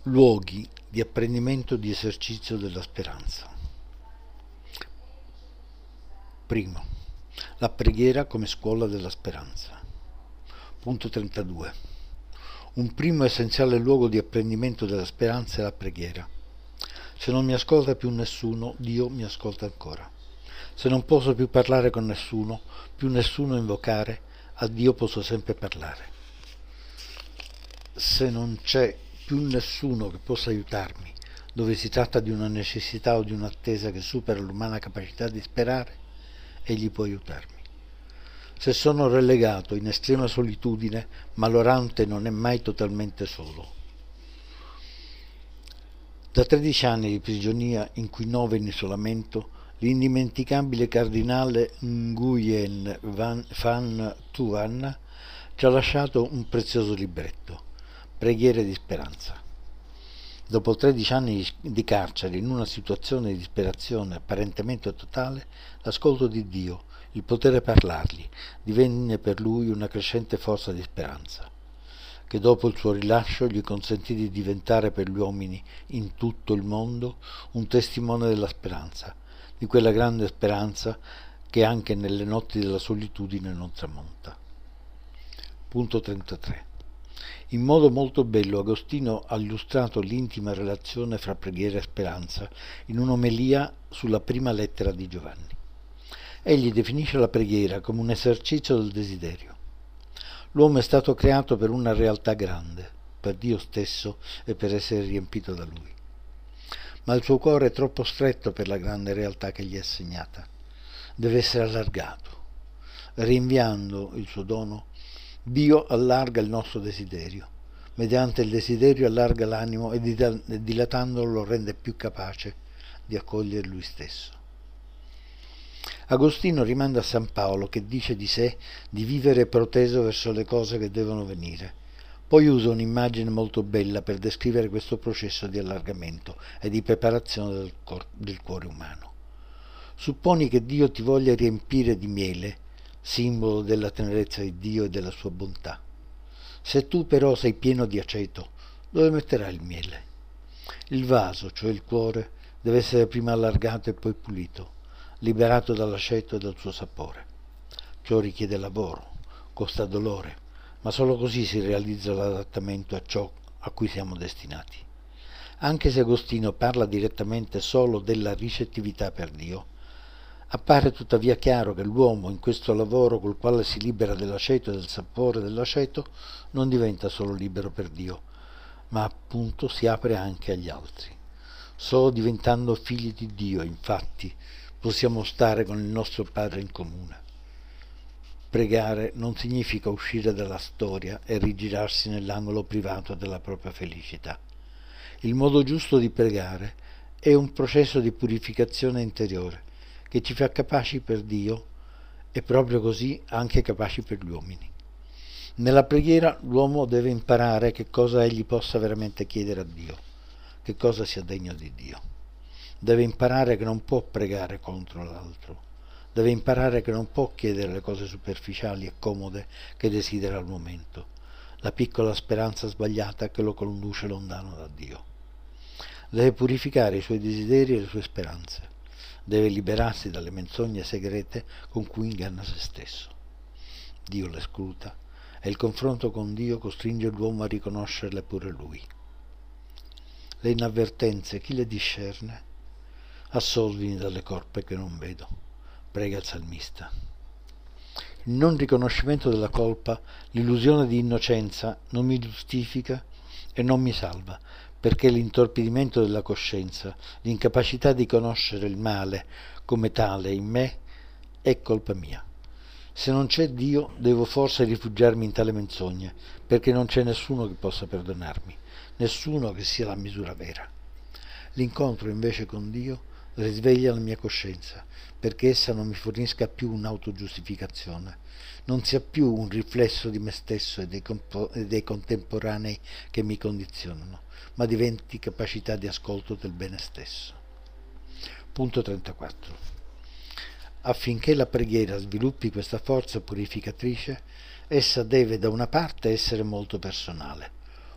Luoghi di apprendimento di esercizio della speranza. Primo, la preghiera come scuola della speranza. Punto 32. Un primo essenziale luogo di apprendimento della speranza è la preghiera. Se non mi ascolta più nessuno, Dio mi ascolta ancora. Se non posso più parlare con nessuno, più nessuno invocare, a Dio posso sempre parlare. Se non c'è più nessuno che possa aiutarmi, dove si tratta di una necessità o di un'attesa che supera l'umana capacità di sperare, egli può aiutarmi. Se sono relegato in estrema solitudine, ma l'orante non è mai totalmente solo. Da 13 anni di prigionia, in cui 9 in isolamento, l'indimenticabile cardinale Nguyen Van Thuan ci ha lasciato un prezioso libretto, Preghiere di speranza. Dopo 13 anni di carcere, in una situazione di disperazione apparentemente totale, l'ascolto di Dio, il potere parlargli, divenne per lui una crescente forza di speranza, che dopo il suo rilascio gli consentì di diventare per gli uomini in tutto il mondo un testimone della speranza, di quella grande speranza che anche nelle notti della solitudine non tramonta. Punto 33. In modo molto bello Agostino ha illustrato l'intima relazione fra preghiera e speranza in un'omelia sulla prima lettera di Giovanni. Egli definisce la preghiera come un esercizio del desiderio. L'uomo è stato creato per una realtà grande, per Dio stesso e per essere riempito da Lui. Ma il suo cuore è troppo stretto per la grande realtà che gli è assegnata. Deve essere allargato. Rinviando il suo dono, Dio allarga il nostro desiderio. Mediante il desiderio allarga l'animo e dilatandolo lo rende più capace di accogliere Lui stesso. Agostino rimanda a San Paolo che dice di sé di vivere proteso verso le cose che devono venire. Poi usa un'immagine molto bella per descrivere questo processo di allargamento e di preparazione del cuore umano. Supponi che Dio ti voglia riempire di miele, simbolo della tenerezza di Dio e della sua bontà. Se tu però sei pieno di aceto, dove metterai il miele? Il vaso, cioè il cuore, deve essere prima allargato e poi pulito, liberato dall'aceto e dal suo sapore. Ciò richiede lavoro, costa dolore, ma solo così si realizza l'adattamento a ciò a cui siamo destinati. Anche se Agostino parla direttamente solo della ricettività per Dio, appare tuttavia chiaro che l'uomo in questo lavoro col quale si libera dell'aceto e del sapore dell'aceto non diventa solo libero per Dio, ma appunto si apre anche agli altri. Solo diventando figli di Dio, infatti, possiamo stare con il nostro Padre in comune. Pregare non significa uscire dalla storia e rigirarsi nell'angolo privato della propria felicità. Il modo giusto di pregare è un processo di purificazione interiore che ci fa capaci per Dio e proprio così anche capaci per gli uomini. Nella preghiera l'uomo deve imparare che cosa egli possa veramente chiedere a Dio, che cosa sia degno di Dio. Deve imparare che non può pregare contro l'altro. Deve imparare che non può chiedere le cose superficiali e comode che desidera al momento, la piccola speranza sbagliata che lo conduce lontano da Dio. Deve purificare i suoi desideri e le sue speranze. Deve liberarsi dalle menzogne segrete con cui inganna se stesso. Dio le scruta e il confronto con Dio costringe l'uomo a riconoscerle pure lui. Le inavvertenze, chi le discerne? Assolvimi dalle colpe che non vedo, prega il salmista. Il non riconoscimento della colpa, l'illusione di innocenza non mi giustifica e non mi salva, perché l'intorpidimento della coscienza, l'incapacità di conoscere il male come tale in me, è colpa mia. Se non c'è Dio, devo forse rifugiarmi in tale menzogne, perché non c'è nessuno che possa perdonarmi, nessuno che sia la misura vera. L'incontro invece con Dio risveglia la mia coscienza, perché essa non mi fornisca più un'autogiustificazione, non sia più un riflesso di me stesso e dei contemporanei che mi condizionano, ma diventi capacità di ascolto del bene stesso. Punto 34. Affinché la preghiera sviluppi questa forza purificatrice, essa deve da una parte essere molto personale.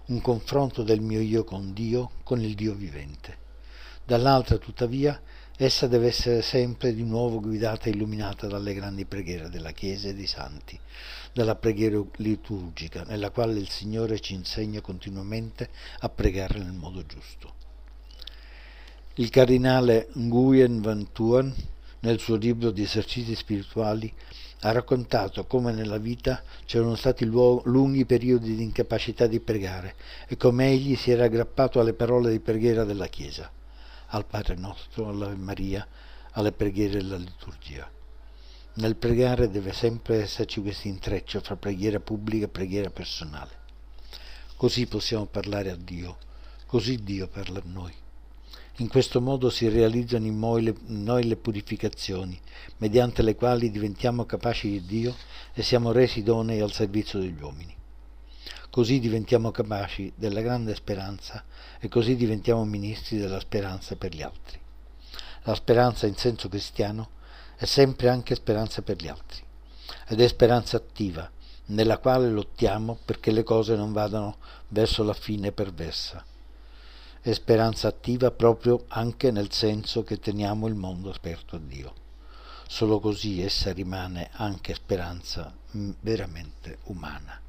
un confronto del mio io con Dio, con il Dio vivente. Dall'altra, tuttavia, essa deve essere sempre di nuovo guidata e illuminata dalle grandi preghiere della Chiesa e dei Santi, dalla preghiera liturgica, nella quale il Signore ci insegna continuamente a pregare nel modo giusto. Il cardinale Nguyen Van Thuan, nel suo libro di esercizi spirituali, ha raccontato come nella vita c'erano stati lunghi periodi di incapacità di pregare e come egli si era aggrappato alle parole di preghiera della Chiesa, al Padre Nostro, all'Ave Maria, alle preghiere della liturgia. Nel pregare deve sempre esserci questo intreccio fra preghiera pubblica e preghiera personale. Così possiamo parlare a Dio, così Dio parla a noi. In questo modo si realizzano in noi le purificazioni, mediante le quali diventiamo capaci di Dio e siamo resi idonei al servizio degli uomini. Così diventiamo capaci della grande speranza e così diventiamo ministri della speranza per gli altri. La speranza in senso cristiano è sempre anche speranza per gli altri, ed è speranza attiva, nella quale lottiamo perché le cose non vadano verso la fine perversa. È speranza attiva proprio anche nel senso che teniamo il mondo aperto a Dio. Solo così essa rimane anche speranza veramente umana.